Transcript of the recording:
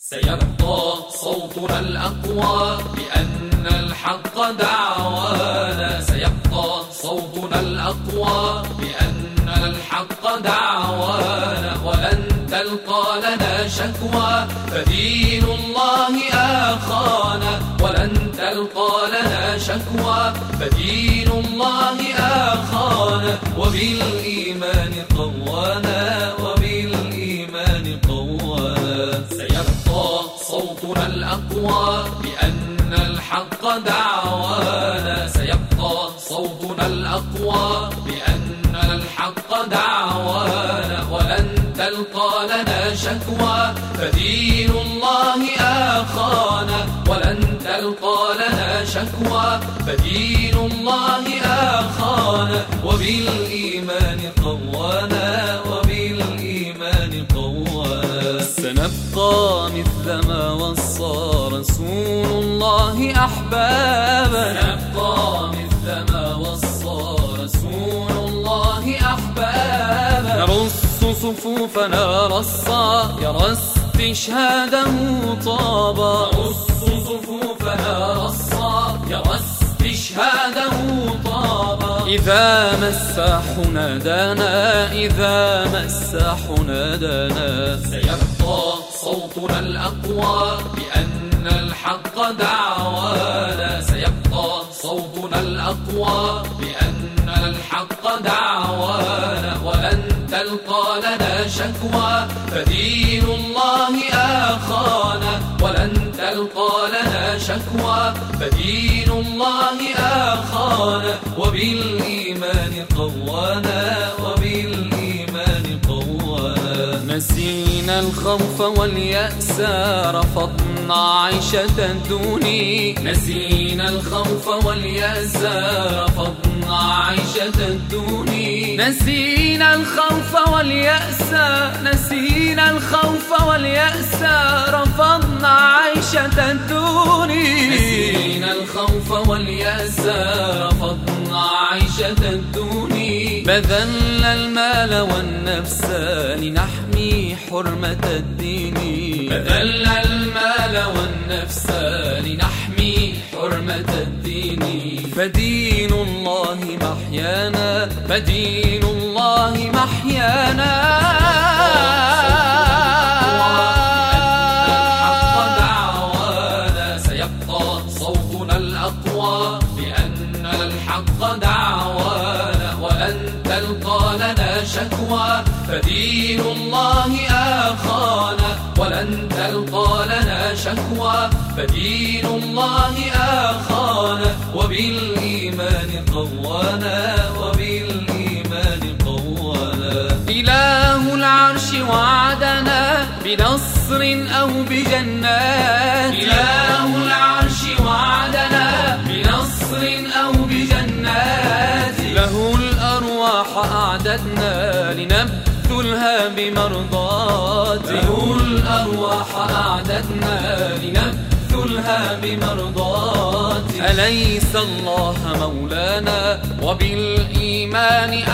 سيبقى صوتنا الأقوى بأن الحق دعوانا. سيبقى صوتنا الأقوى بأن الحق دعوانا. ولن تلقى لنا شكوى فدين الله آخانا. ولن تلقى لنا شكوى فدين الله آخانا. وبالإيمان قوانا. وبالإيمان قوانا. سيبقى صوتنا الأقوى بأن الحق دعوانا. سيبقى صوتنا الأقوى بأن الحق دعوانا. ولن تلقى لنا شكوى فدين الله آخانا. ولن تلقى لنا شكوى فدين الله آخانا. وبالإيمان قوانا. وبالإيمان قوانا. سنبقى مثل ما وصى رسول الله أحبابنا. سنبقى مثل ما وصى رسول الله أحبابنا. نرص صفوفنا رصا يرى استشهاده طابا. نرص صفوفنا رصا يرى استشهاده طابا. إذا مساح نادانا. إذا مساح نادانا. سيبقى صوتنا الأقوى بأن الحق دعوانا. سيبقى صوتنا الأقوى بأن الحق دعوانا. ولن تلقى لنا شكوى فدين الله آخانا. ولن تلقى لنا شكوى فدين الله آخانا. وبالإيمان قوانا. وبالإيمان قوانا. نسينا الخوف واليأس رفضنا عيشة الدون. نسينا الخوف واليأس رفضنا عيشة الدون. نسينا الخوف واليأس. نسينا الخوف واليأس رفضنا عيشة الدون. نسينا الخوف واليأس رفضنا عيشة الدون. بذلنا المال والنفس لنحمي حرمة الدين. بذلنا المال والنفس لنحمي حرمة الدين. فدين الله محيانا. فدين الله محيانا. سيبقى صوتنا الأقوى بأن الحق دعوانا. ولن تلقى لنا شكوى فدين الله آخانا. ولن تلقى لنا شكوى فدين الله آخانا. وبالإيمان قوانا. وبالإيمان قوانا. إله العرش وعدنا بنصر أو بجنات. إله العرش وعدنا بنصر أو بجنات. له الأرواح أعددنا لنبذلها بمرضاته. له الأرواح أعددنا لنبذلها بمرضاته. أليس الله مولانا وبالإيمان